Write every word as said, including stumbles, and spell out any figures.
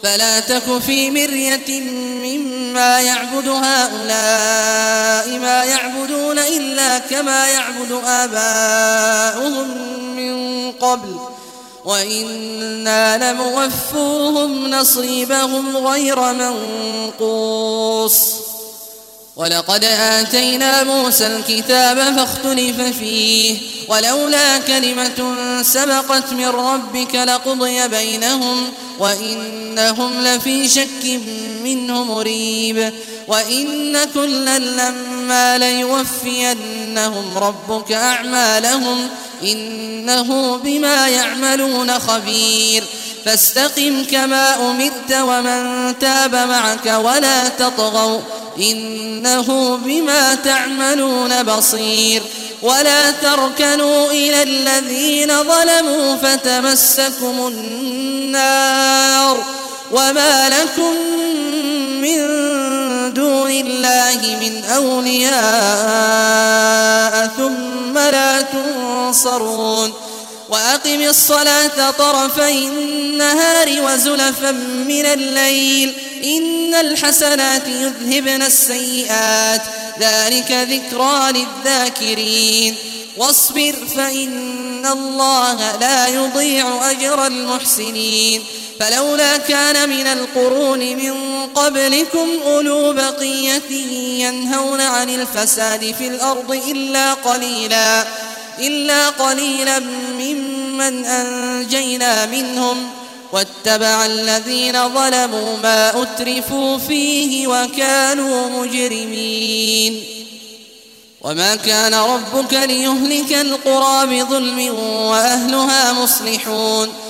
فلا تك في مرية مما يعبد هؤلاء ما يعبدون إلا كما يعبد آباؤهم من قبل وإنا لموفوهم نصيبهم غير منقوص. ولقد آتينا موسى الكتاب فاختلف فيه ولولا كلمة سبقت من ربك لقضي بينهم وإنهم لفي شك منه مريب. وإن كلا لما ليوفينهم ربك أعمالهم إنه بما يعملون خبير. فاستقم كما أمرت ومن تاب معك ولا تطغوا إنه بما تعملون بصير. ولا تركنوا إلى الذين ظلموا فتمسكم النار وما لكم من دون الله من أولياء ثم لا تنصرون. وأقم الصلاة طرفي النهار وزلفا من الليل إن الحسنات يذهبن السيئات ذلك ذكرى للذاكرين. واصبر فإن الله لا يضيع أجر المحسنين. فلولا كان من القرون من قبلكم أولو بقية ينهون عن الفساد في الأرض إلا قليلا إلا قليلا ممن أنجينا منهم واتبع الذين ظلموا ما أترفوا فيه وكانوا مجرمين. وما كان ربك ليهلك القرى بظلم وأهلها مصلحون